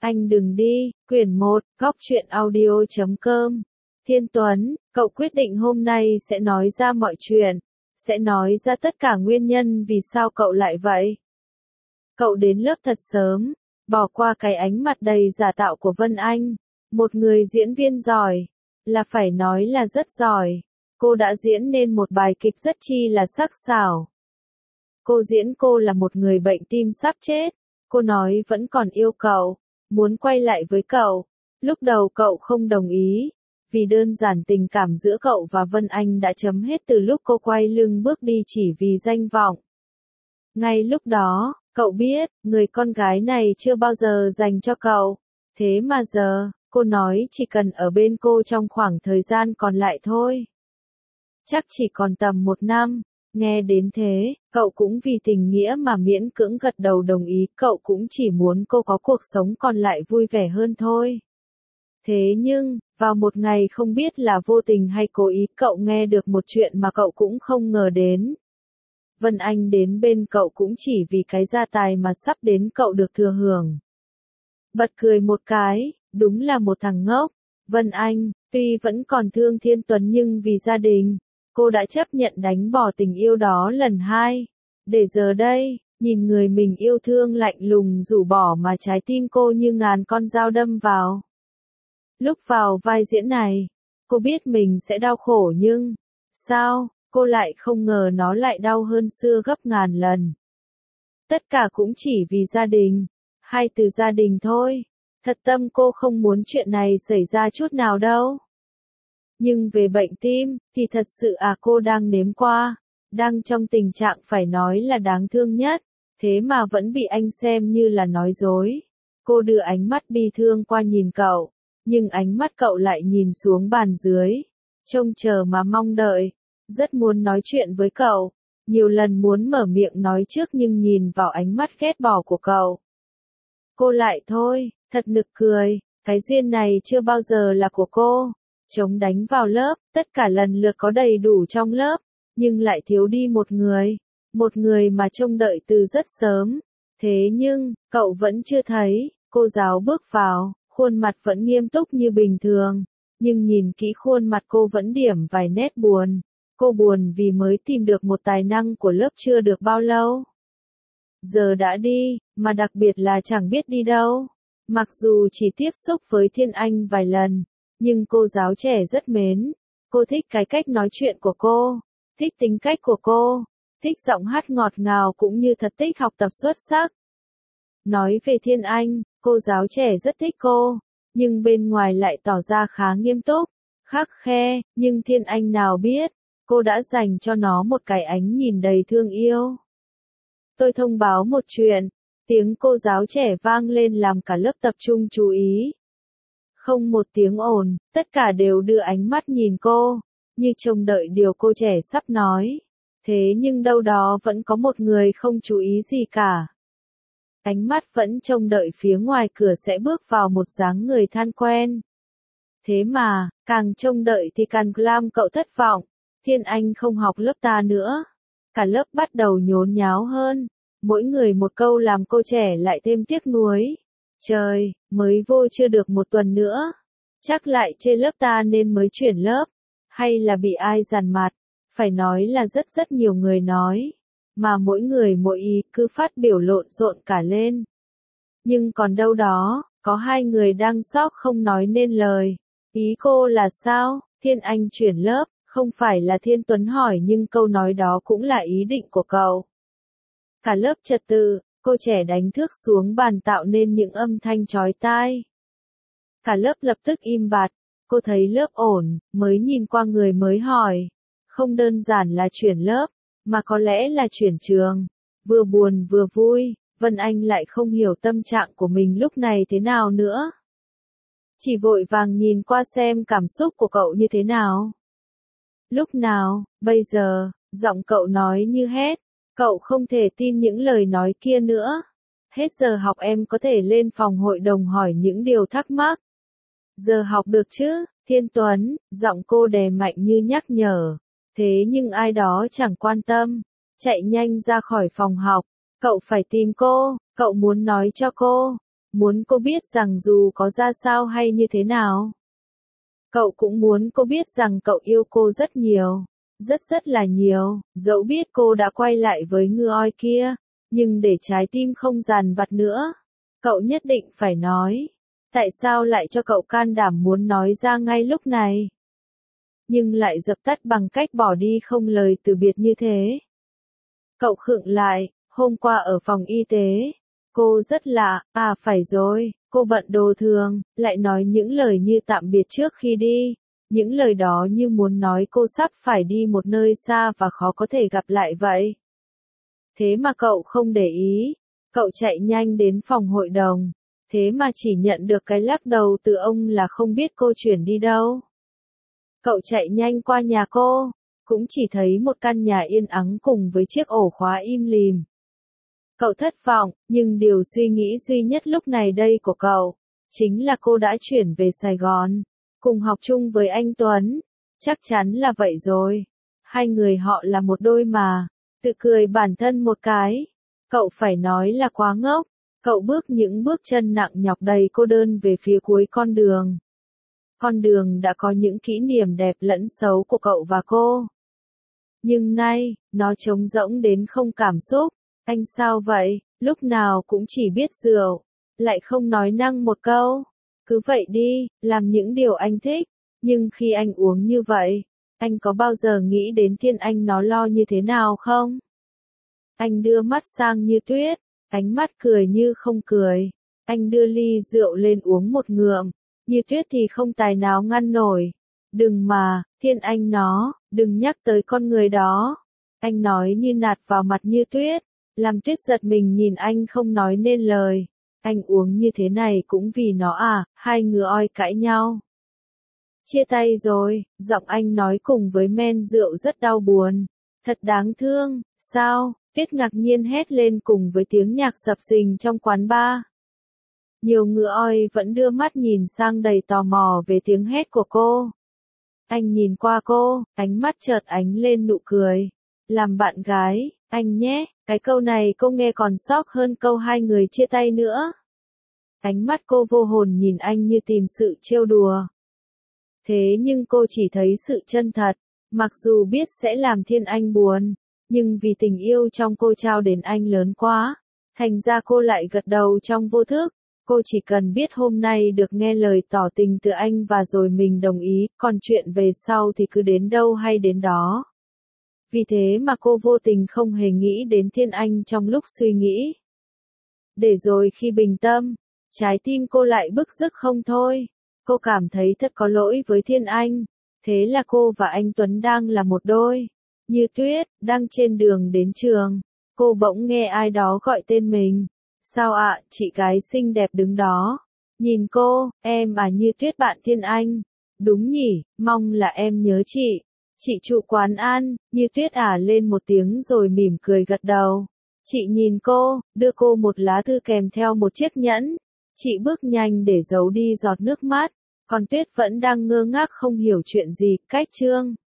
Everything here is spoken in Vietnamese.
Anh đừng đi, quyển 1, góc truyện audio.com. Thiên Tuấn, cậu quyết định hôm nay sẽ nói ra mọi chuyện, sẽ nói ra tất cả nguyên nhân vì sao cậu lại vậy. Cậu đến lớp thật sớm, bỏ qua cái ánh mặt đầy giả tạo của Vân Anh, một người diễn viên giỏi, là phải nói là rất giỏi. Cô đã diễn nên một bài kịch rất chi là sắc sảo. Cô là một người bệnh tim sắp chết. Cô nói vẫn còn yêu cậu, muốn quay lại với cậu. Lúc đầu cậu không đồng ý, vì đơn giản tình cảm giữa cậu và Vân Anh đã chấm hết từ lúc cô quay lưng bước đi chỉ vì danh vọng. Ngay lúc đó, cậu biết, người con gái này chưa bao giờ dành cho cậu. Thế mà giờ, cô nói chỉ cần ở bên cô trong khoảng thời gian còn lại thôi. Chắc chỉ còn tầm 1 năm. Nghe đến thế, cậu cũng vì tình nghĩa mà miễn cưỡng gật đầu đồng ý, cậu cũng chỉ muốn cô có cuộc sống còn lại vui vẻ hơn thôi. Thế nhưng, vào một ngày không biết là vô tình hay cố ý, cậu nghe được một chuyện mà cậu cũng không ngờ đến. Vân Anh đến bên cậu cũng chỉ vì cái gia tài mà sắp đến cậu được thừa hưởng. Bật cười một cái, đúng là một thằng ngốc. Vân Anh, tuy vẫn còn thương Thiên Tuấn nhưng vì gia đình, cô đã chấp nhận đánh bỏ tình yêu đó lần 2. Để giờ đây, nhìn người mình yêu thương lạnh lùng rũ bỏ mà trái tim cô như ngàn con dao đâm vào. Lúc vào vai diễn này, cô biết mình sẽ đau khổ nhưng, sao, cô lại không ngờ nó lại đau hơn xưa gấp ngàn lần. Tất cả cũng chỉ vì gia đình, 2 từ gia đình thôi. Thật tâm cô không muốn chuyện này xảy ra chút nào đâu. Nhưng về bệnh tim, thì thật sự cô đang nếm qua, đang trong tình trạng phải nói là đáng thương nhất, thế mà vẫn bị anh xem như là nói dối. Cô đưa ánh mắt bi thương qua nhìn cậu, nhưng ánh mắt cậu lại nhìn xuống bàn dưới, trông chờ mà mong đợi, rất muốn nói chuyện với cậu, nhiều lần muốn mở miệng nói trước nhưng nhìn vào ánh mắt ghét bỏ của cậu. Cô lại thôi, thật nực cười, cái duyên này chưa bao giờ là của cô. Chống đánh vào lớp, tất cả lần lượt có đầy đủ trong lớp, nhưng lại thiếu đi một người mà trông đợi từ rất sớm. Thế nhưng, cậu vẫn chưa thấy, cô giáo bước vào, khuôn mặt vẫn nghiêm túc như bình thường, nhưng nhìn kỹ khuôn mặt cô vẫn điểm vài nét buồn. Cô buồn vì mới tìm được một tài năng của lớp chưa được bao lâu. Giờ đã đi, mà đặc biệt là chẳng biết đi đâu. Mặc dù chỉ tiếp xúc với Thiên Anh vài lần, nhưng cô giáo trẻ rất mến. Cô thích cái cách nói chuyện của cô, thích tính cách của cô, thích giọng hát ngọt ngào cũng như thật thích học tập xuất sắc. Nói về Thiên Anh, cô giáo trẻ rất thích cô, nhưng bên ngoài lại tỏ ra khá nghiêm túc, khắt khe, nhưng Thiên Anh nào biết, cô đã dành cho nó một cái ánh nhìn đầy thương yêu. Tôi thông báo một chuyện, tiếng cô giáo trẻ vang lên làm cả lớp tập trung chú ý. Không một tiếng ồn, tất cả đều đưa ánh mắt nhìn cô, như trông đợi điều cô trẻ sắp nói. Thế nhưng đâu đó vẫn có một người không chú ý gì cả. Ánh mắt vẫn trông đợi phía ngoài cửa sẽ bước vào một dáng người thân quen. Thế mà, càng trông đợi thì càng làm cậu thất vọng. Thiên Anh không học lớp ta nữa. Cả lớp bắt đầu nhốn nháo hơn. Mỗi người một câu làm cô trẻ lại thêm tiếc nuối. Trời, mới vô chưa được 1 tuần nữa. Chắc lại chê lớp ta nên mới chuyển lớp. Hay là bị ai dằn mặt. Phải nói là rất nhiều người nói. Mà mỗi người mỗi ý cứ phát biểu lộn xộn cả lên. Nhưng còn đâu đó, có 2 người đang sốc không nói nên lời. Ý cô là sao? Thiên Anh chuyển lớp, không phải là Thiên Tuấn hỏi nhưng câu nói đó cũng là ý định của cậu. Cả lớp trật tự. Cô trẻ đánh thước xuống bàn tạo nên những âm thanh chói tai. Cả lớp lập tức im bặt, cô thấy lớp ổn, mới nhìn qua người mới hỏi. Không đơn giản là chuyển lớp, mà có lẽ là chuyển trường. Vừa buồn vừa vui, Vân Anh lại không hiểu tâm trạng của mình lúc này thế nào nữa. Chỉ vội vàng nhìn qua xem cảm xúc của cậu như thế nào. Lúc nào, bây giờ, giọng cậu nói như hét. Cậu không thể tin những lời nói kia nữa. Hết giờ học em có thể lên phòng hội đồng hỏi những điều thắc mắc. Giờ học được chứ, Thiên Tuấn, giọng cô đè mạnh như nhắc nhở. Thế nhưng ai đó chẳng quan tâm. Chạy nhanh ra khỏi phòng học. Cậu phải tìm cô, cậu muốn nói cho cô. Muốn cô biết rằng dù có ra sao hay như thế nào. Cậu cũng muốn cô biết rằng cậu yêu cô rất nhiều. Rất là nhiều, dẫu biết cô đã quay lại với ngư oi kia. Nhưng để trái tim không dằn vặt nữa. Cậu nhất định phải nói. Tại sao lại cho cậu can đảm muốn nói ra ngay lúc này? Nhưng lại dập tắt bằng cách bỏ đi không lời từ biệt như thế. Cậu khựng lại, hôm qua ở phòng y tế. Cô rất lạ, phải rồi, cô bận đồ thường, lại nói những lời như tạm biệt trước khi đi. Những lời đó như muốn nói cô sắp phải đi một nơi xa và khó có thể gặp lại vậy. Thế mà cậu không để ý. Cậu chạy nhanh đến phòng hội đồng. Thế mà chỉ nhận được cái lắc đầu từ ông là không biết cô chuyển đi đâu. Cậu chạy nhanh qua nhà cô. Cũng chỉ thấy một căn nhà yên ắng cùng với chiếc ổ khóa im lìm. Cậu thất vọng, nhưng điều suy nghĩ duy nhất lúc này đây của cậu, chính là cô đã chuyển về Sài Gòn, cùng học chung với anh Tuấn. Chắc chắn là vậy rồi. Hai người họ là một đôi mà. Tự cười bản thân một cái. Cậu phải nói là quá ngốc. Cậu bước những bước chân nặng nhọc đầy cô đơn về phía cuối con đường. Con đường đã có những kỷ niệm đẹp lẫn xấu của cậu và cô. Nhưng nay, nó trống rỗng đến không cảm xúc. Anh sao vậy, lúc nào cũng chỉ biết rượu, lại không nói năng một câu. Cứ vậy đi, làm những điều anh thích. Nhưng khi anh uống như vậy, anh có bao giờ nghĩ đến Thiên Anh nó lo như thế nào không? Anh đưa mắt sang Như Tuyết, ánh mắt cười như không cười. Anh đưa ly rượu lên uống một ngụm. Như Tuyết thì không tài nào ngăn nổi. Đừng mà, Thiên Anh nó, đừng nhắc tới con người đó. Anh nói như nạt vào mặt Như Tuyết. Làm Tuyết giật mình nhìn anh không nói nên lời. Anh uống như thế này cũng vì nó hai ngứa oi cãi nhau. Chia tay rồi, giọng anh nói cùng với men rượu rất đau buồn. Thật đáng thương, sao? Tuyết ngạc nhiên hét lên cùng với tiếng nhạc sập sình trong quán bar. Nhiều ngựa oi vẫn đưa mắt nhìn sang đầy tò mò về tiếng hét của cô. Anh nhìn qua cô, ánh mắt chợt ánh lên nụ cười. Làm bạn gái, anh nhé, cái câu này cô nghe còn sốc hơn câu hai người chia tay nữa. Ánh mắt cô vô hồn nhìn anh như tìm sự trêu đùa. Thế nhưng cô chỉ thấy sự chân thật, mặc dù biết sẽ làm Thiên Anh buồn, nhưng vì tình yêu trong cô trao đến anh lớn quá, thành ra cô lại gật đầu trong vô thức. Cô chỉ cần biết hôm nay được nghe lời tỏ tình từ anh và rồi mình đồng ý, còn chuyện về sau thì cứ đến đâu hay đến đó. Vì thế mà cô vô tình không hề nghĩ đến Thiên Anh trong lúc suy nghĩ. Để rồi khi bình tâm, trái tim cô lại bứt rứt không thôi. Cô cảm thấy thật có lỗi với Thiên Anh. Thế là cô và anh Tuấn đang là một đôi. Như Tuyết, đang trên đường đến trường. Cô bỗng nghe ai đó gọi tên mình. Sao ạ, chị gái xinh đẹp đứng đó. Nhìn cô, em Như Tuyết bạn Thiên Anh. Đúng nhỉ, mong là em nhớ chị. Chị chủ quán ăn, Như Tuyết lên một tiếng rồi mỉm cười gật đầu. Chị nhìn cô, đưa cô một lá thư kèm theo một chiếc nhẫn. Chị bước nhanh để giấu đi giọt nước mắt. Còn Tuyết vẫn đang ngơ ngác không hiểu chuyện gì. Cách chương